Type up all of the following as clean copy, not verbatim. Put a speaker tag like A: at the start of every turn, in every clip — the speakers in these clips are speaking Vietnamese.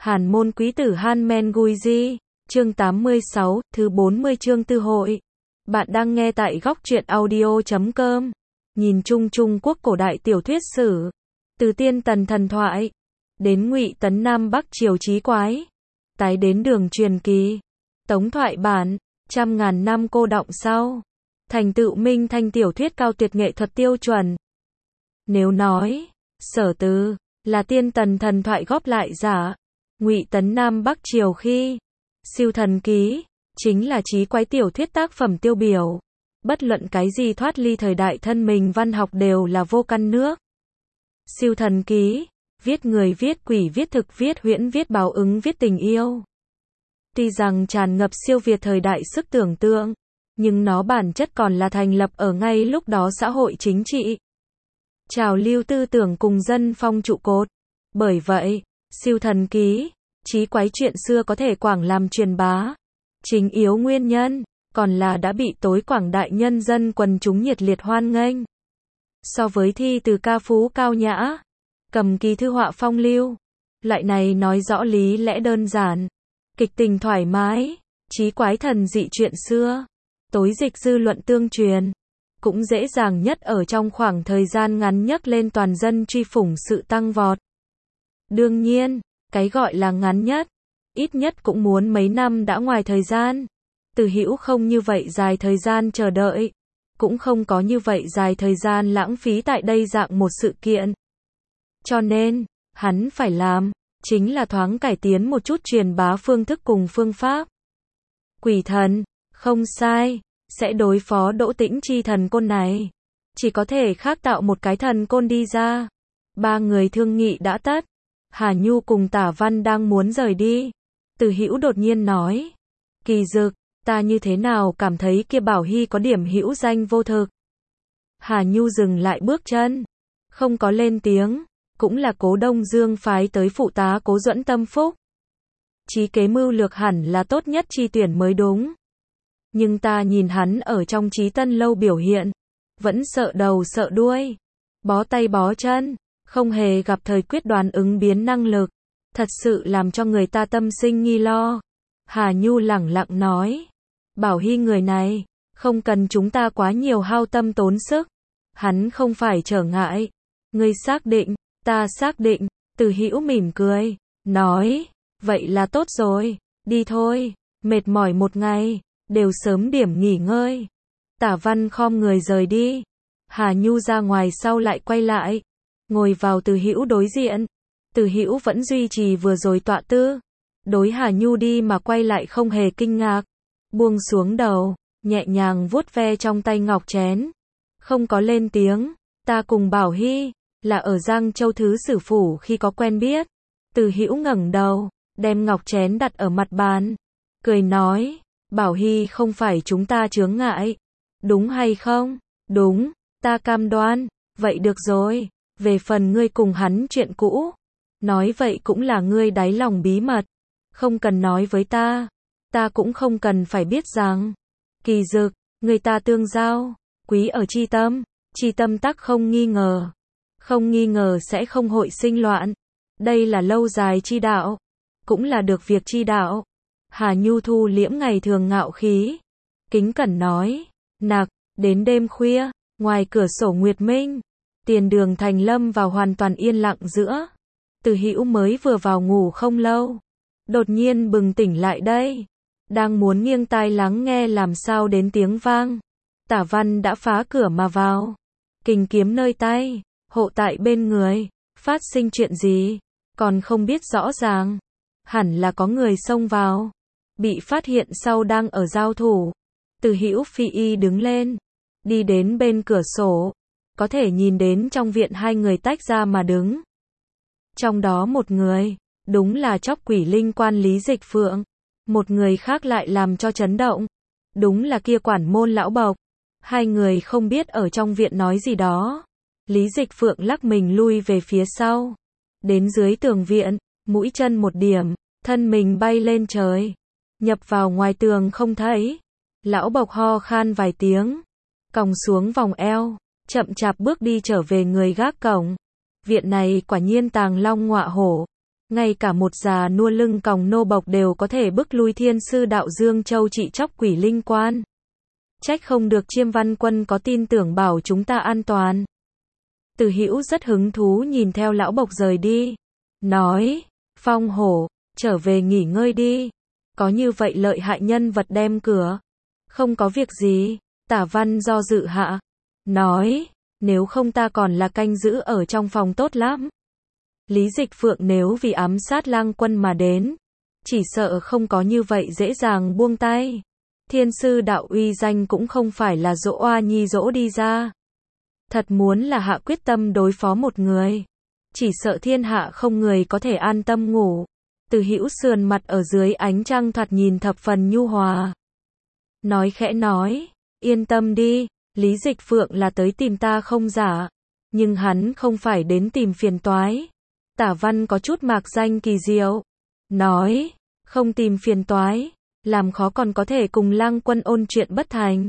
A: Hàn môn quý tử Han Men Gui Di, chương 86, thứ 40 chương tư hội. Bạn đang nghe tại góc truyện audio.com. Nhìn chung Trung Quốc cổ đại tiểu thuyết sử, từ Tiên Tần thần thoại đến Ngụy Tấn Nam Bắc triều chí quái, tái đến Đường truyền kỳ, Tống thoại bản, trăm ngàn năm cô đọng sau, thành tựu minh thanh tiểu thuyết cao tuyệt nghệ thuật tiêu chuẩn. Nếu nói Sở Từ là Tiên Tần thần thoại góp lại giả, Ngụy Tấn Nam Bắc triều khi Siêu Thần Ký chính là chí quái tiểu thuyết tác phẩm tiêu biểu. Bất luận cái gì thoát ly thời đại thân mình văn học đều là vô căn nước. Siêu Thần Ký, viết người viết quỷ viết thực viết huyễn viết báo ứng viết tình yêu. Tuy rằng tràn ngập siêu việt thời đại sức tưởng tượng, nhưng nó bản chất còn là thành lập ở ngay lúc đó xã hội chính trị, trào lưu tư tưởng cùng dân phong trụ cột. Bởi vậy, Siêu Thần Ký, chí quái chuyện xưa có thể quảng làm truyền bá, chính yếu nguyên nhân còn là đã bị tối quảng đại nhân dân quần chúng nhiệt liệt hoan nghênh. So với thi từ ca phú cao nhã, cầm kỳ thư họa phong lưu, loại này nói rõ lý lẽ đơn giản, kịch tình thoải mái, chí quái thần dị chuyện xưa, tối dịch dư luận tương truyền, cũng dễ dàng nhất ở trong khoảng thời gian ngắn nhất lên toàn dân truy phủng sự tăng vọt. Đương nhiên, cái gọi là ngắn nhất, ít nhất cũng muốn mấy năm đã ngoài thời gian. Từ Hữu không như vậy dài thời gian chờ đợi, cũng không có như vậy dài thời gian lãng phí tại đây dạng một sự kiện. Cho nên, hắn phải làm, chính là thoáng cải tiến một chút truyền bá phương thức cùng phương pháp. Quỷ thần, không sai, sẽ đối phó Đỗ Tĩnh Chi thần côn này. Chỉ có thể khác tạo một cái thần côn đi ra. Ba người thương nghị đã tất. Hà Nhu cùng Tả Văn đang muốn rời đi. Từ Hữu đột nhiên nói. Kỳ Dực, ta như thế nào cảm thấy kia Bảo Hy có điểm hữu danh vô thực. Hà Nhu dừng lại bước chân, không có lên tiếng, cũng là Cố Đông Dương phái tới phụ tá Cố Duẫn tâm phúc. Chí kế mưu lược hẳn là tốt nhất chi tuyển mới đúng. Nhưng ta nhìn hắn ở trong Chí Tân lâu biểu hiện, vẫn sợ đầu sợ đuôi, bó tay bó chân, không hề gặp thời quyết đoán ứng biến năng lực, thật sự làm cho người ta tâm sinh nghi lo. Hà Nhu lẳng lặng nói, Bảo Hy người này, không cần chúng ta quá nhiều hao tâm tốn sức, hắn không phải trở ngại. Ngươi xác định? Ta xác định. Từ Hữu mỉm cười, nói, vậy là tốt rồi, đi thôi, mệt mỏi một ngày, đều sớm điểm nghỉ ngơi. Tả Văn khom người rời đi, Hà Nhu ra ngoài sau lại quay lại, ngồi vào Từ Hữu đối diện. Từ Hữu vẫn duy trì vừa rồi tọa tư, đối Hà Nhu đi mà quay lại không hề kinh ngạc, buông xuống đầu, nhẹ nhàng vuốt ve trong tay ngọc chén, không có lên tiếng. Ta cùng Bảo Hy là ở Giang Châu Thứ Sử phủ khi có quen biết. Từ Hữu ngẩng đầu, đem ngọc chén đặt ở mặt bàn, cười nói, Bảo Hy không phải chúng ta chướng ngại, đúng hay không? Đúng, ta cam đoan. Vậy được rồi, về phần ngươi cùng hắn chuyện cũ, nói vậy cũng là ngươi đáy lòng bí mật, không cần nói với ta, ta cũng không cần phải biết rằng. Kỳ Dực, người ta tương giao, quý ở chi tâm tắc không nghi ngờ. Không nghi ngờ sẽ không hội sinh loạn. Đây là lâu dài chi đạo, cũng là được việc chi đạo. Hà Nhu thu liễm ngày thường ngạo khí, kính cẩn nói, nặc, đến đêm khuya, ngoài cửa sổ nguyệt minh, tiền đường thành lâm vào hoàn toàn yên lặng giữa. Từ Hữu mới vừa vào ngủ không lâu, đột nhiên bừng tỉnh lại đây, đang muốn nghiêng tai lắng nghe làm sao đến tiếng vang. Tả Văn đã phá cửa mà vào, kình kiếm nơi tay, hộ tại bên người. Phát sinh chuyện gì, còn không biết rõ ràng, hẳn là có người xông vào, bị phát hiện sau đang ở giao thủ. Từ Hữu phi y đứng lên, đi đến bên cửa sổ, có thể nhìn đến trong viện hai người tách ra mà đứng. Trong đó một người, đúng là Chóc Quỷ Linh quan Lý Dịch Phượng, một người khác lại làm cho chấn động, đúng là kia quản môn lão bộc. Hai người không biết ở trong viện nói gì đó. Lý Dịch Phượng lắc mình lui về phía sau, đến dưới tường viện, mũi chân một điểm, thân mình bay lên trời, nhập vào ngoài tường không thấy. Lão bộc ho khan vài tiếng, còng xuống vòng eo, chậm chạp bước đi trở về người gác cổng. Viện này quả nhiên tàng long ngọa hổ, ngay cả một già nua lưng còng nô bộc đều có thể bức lui thiên sư đạo Dương Châu trị chóc quỷ linh quan. Trách không được Chiêm Văn Quân có tin tưởng bảo chúng ta an toàn. Từ Hữu rất hứng thú nhìn theo lão bộc rời đi. Nói, Phong Hổ, trở về nghỉ ngơi đi. Có như vậy lợi hại nhân vật đem cửa. Không có việc gì, Tả Văn do dự hạ. Nói, nếu không ta còn là canh giữ ở trong phòng tốt lắm. Lý Dịch Phượng nếu vì ám sát Lang Quân mà đến, chỉ sợ không có như vậy dễ dàng buông tay. Thiên sư đạo uy danh cũng không phải là dỗ oa nhi dỗ đi ra. Thật muốn là hạ quyết tâm đối phó một người, chỉ sợ thiên hạ không người có thể an tâm ngủ. Từ Hữu sườn mặt ở dưới ánh trăng thoạt nhìn thập phần nhu hòa. Nói khẽ nói, yên tâm đi, Lý Dịch Phượng là tới tìm ta không giả, nhưng hắn không phải đến tìm phiền toái. Tả Văn có chút mạc danh kỳ diệu. Nói, không tìm phiền toái, làm khó còn có thể cùng Lang Quân ôn chuyện bất thành.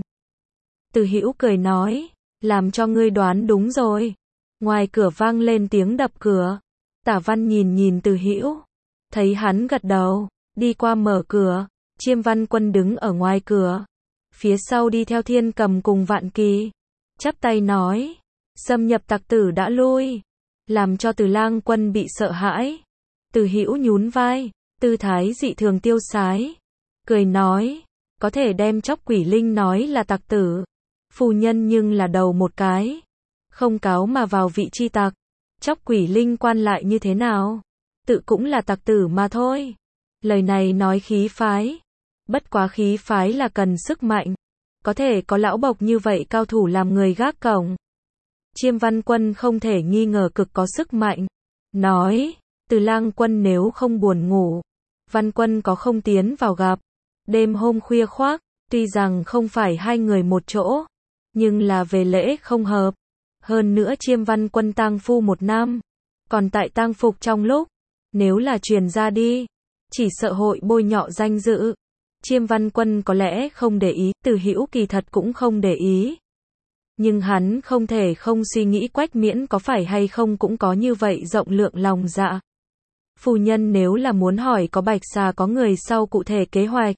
A: Từ Hữu cười nói, làm cho ngươi đoán đúng rồi. Ngoài cửa vang lên tiếng đập cửa. Tả Văn nhìn Từ Hữu, thấy hắn gật đầu, đi qua mở cửa. Chiêm Văn Quân đứng ở ngoài cửa, phía sau đi theo Thiên Cầm cùng Vạn Kỳ, chắp tay nói, xâm nhập tặc tử đã lui, làm cho Từ Lang Quân bị sợ hãi. Từ Hữu nhún vai, tư thái dị thường tiêu sái, cười nói, có thể đem chóc quỷ linh nói là tặc tử, phu nhân nhưng là đầu một cái, không cáo mà vào vị chi tặc, chóc quỷ linh quan lại như thế nào, tự cũng là tặc tử mà thôi. Lời này nói khí phái, bất quá khí phái là cần sức mạnh, có thể có lão bộc như vậy cao thủ làm người gác cổng. Chiêm Văn Quân không thể nghi ngờ cực có sức mạnh, nói, Từ Lang Quân nếu không buồn ngủ, Văn Quân có không tiến vào gặp. Đêm hôm khuya khoác, tuy rằng không phải hai người một chỗ, nhưng là về lễ không hợp. Hơn nữa Chiêm Văn Quân tang phu 1 năm, còn tại tang phục trong lúc, nếu là truyền ra đi, chỉ sợ hội bôi nhọ danh dự. Chiêm Văn Quân có lẽ không để ý, Từ Hữu kỳ thật cũng không để ý. Nhưng hắn không thể không suy nghĩ Quách Miễn có phải hay không cũng có như vậy rộng lượng lòng dạ. Phu nhân nếu là muốn hỏi có Bạch Xà có người sau cụ thể kế hoạch,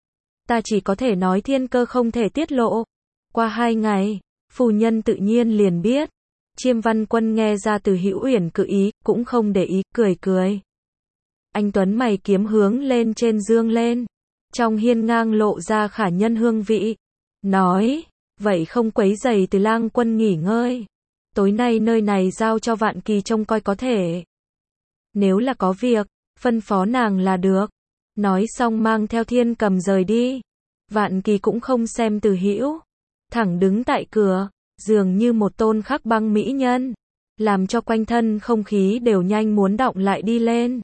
A: ta chỉ có thể nói thiên cơ không thể tiết lộ. Qua 2 ngày, phu nhân tự nhiên liền biết. Chiêm Văn Quân nghe ra Từ Hữu uyển cự ý, cũng không để ý, cười. Anh tuấn mày kiếm hướng lên trên dương lên, trong hiên ngang lộ ra khả nhân hương vị. Nói, vậy không quấy rầy Từ Lang Quân nghỉ ngơi. Tối nay nơi này giao cho Vạn Kỳ trông coi có thể. Nếu là có việc, phân phó nàng là được. Nói xong mang theo Thiên Cầm rời đi. Vạn Kỳ cũng không xem Từ Hữu, thẳng đứng tại cửa, dường như một tôn khắc băng mỹ nhân, làm cho quanh thân không khí đều nhanh muốn động lại đi lên.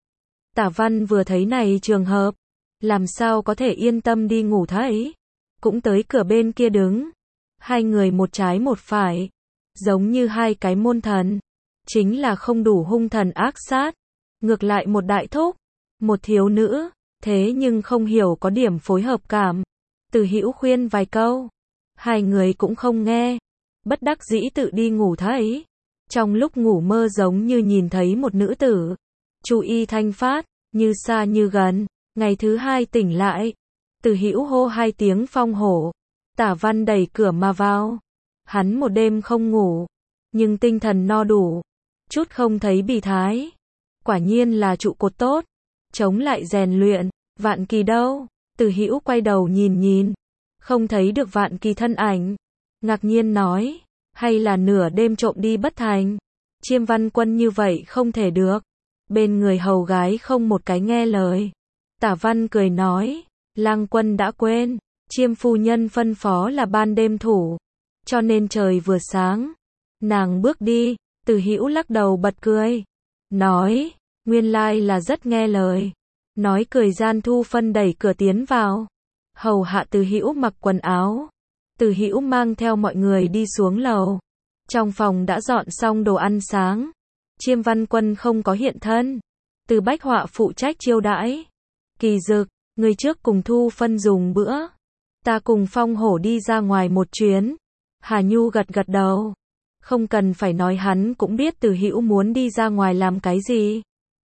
A: Tả Văn vừa thấy này trường hợp, làm sao có thể yên tâm đi ngủ thấy, cũng tới cửa bên kia đứng. Hai người một trái một phải, giống như hai cái môn thần, chính là không đủ hung thần ác sát, ngược lại một đại thúc, một thiếu nữ, thế nhưng không hiểu có điểm phối hợp cảm. Từ Hữu khuyên vài câu, hai người cũng không nghe, bất đắc dĩ tự đi ngủ thấy. Trong lúc ngủ mơ giống như nhìn thấy một nữ tử, chú y thanh phát, như xa như gần. Ngày thứ 2 tỉnh lại, Từ Hữu hô 2 tiếng Phong Hổ, Tả Văn đẩy cửa mà vào. Hắn một đêm không ngủ, nhưng tinh thần no đủ, chút không thấy bì thái. Quả nhiên là trụ cột tốt, chống lại rèn luyện. Vạn Kỳ đâu? Từ Hữu quay đầu nhìn, không thấy được Vạn Kỳ thân ảnh, ngạc nhiên nói, hay là nửa đêm trộm đi bất thành. Chiêm Văn Quân như vậy không thể được, bên người hầu gái không một cái nghe lời. Tả Văn cười nói, Lang Quân đã quên, Chiêm phu nhân phân phó là ban đêm thủ, cho nên trời vừa sáng, nàng bước đi. Từ Hữu lắc đầu bật cười, nói, nguyên lai là rất nghe lời. Nói cười gian Thu Phân đẩy cửa tiến vào, hầu hạ Từ Hữu mặc quần áo. Từ Hữu mang theo mọi người đi xuống lầu. Trong phòng đã dọn xong đồ ăn sáng. Chiêm Văn Quân không có hiện thân, Từ Bách Họa phụ trách chiêu đãi. Kỳ Dực, người trước cùng Thu Phân dùng bữa, ta cùng Phong Hổ đi ra ngoài một chuyến. Hà Nhu gật đầu, không cần phải nói hắn cũng biết Từ Hữu muốn đi ra ngoài làm cái gì.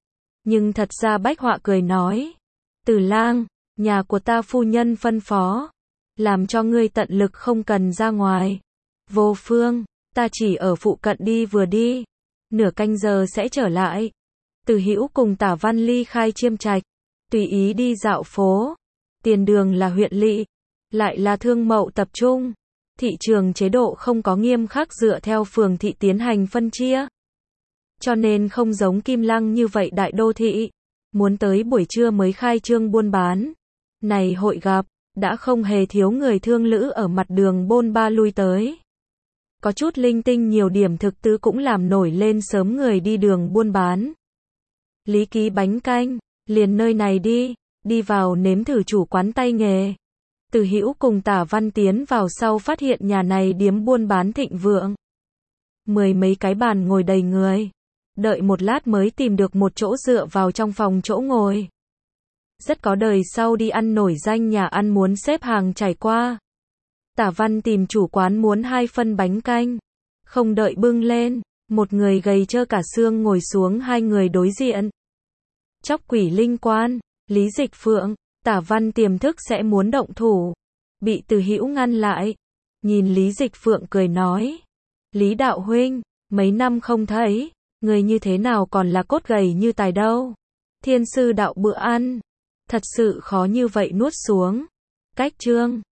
A: Nhưng thật ra Bách Họa cười nói, Từ lang, nhà của ta phu nhân phân phó, làm cho ngươi tận lực không cần ra ngoài. Vô Phương, ta chỉ ở phụ cận đi vừa đi, nửa canh giờ sẽ trở lại. Từ Hữu cùng Tả Văn ly khai Chiêm Trạch, tùy ý đi dạo phố. Tiền đường là huyện lỵ, lại là thương mậu tập trung. Thị trường chế độ không có nghiêm khắc dựa theo phường thị tiến hành phân chia. Cho nên không giống Kim Lăng như vậy đại đô thị. Muốn tới buổi trưa mới khai trương buôn bán. Này hội gặp, đã không hề thiếu người thương lữ ở mặt đường bôn ba lui tới. Có chút linh tinh nhiều điểm thực tứ cũng làm nổi lên sớm người đi đường buôn bán. Lý Ký bánh canh, liền nơi này đi vào nếm thử chủ quán tay nghề. Từ Hữu cùng Tả Văn tiến vào sau phát hiện nhà này điếm buôn bán thịnh vượng. Mười mấy cái bàn ngồi đầy người. Đợi một lát mới tìm được một chỗ dựa vào trong phòng chỗ ngồi. Rất có đời sau đi ăn nổi danh nhà ăn muốn xếp hàng trải qua. Tả Văn tìm chủ quán muốn 2 phân bánh canh. Không đợi bưng lên, một người gầy trơ cả xương ngồi xuống, hai người đối diện. Chóc quỷ linh quan, Lý Dịch Phượng, Tả Văn tiềm thức sẽ muốn động thủ. Bị Từ Hữu ngăn lại. Nhìn Lý Dịch Phượng cười nói. Lý đạo huynh, mấy năm không thấy, người như thế nào còn là cốt gầy như tài đâu. Thiên sư đạo bữa ăn, thật sự khó như vậy nuốt xuống. Cách chương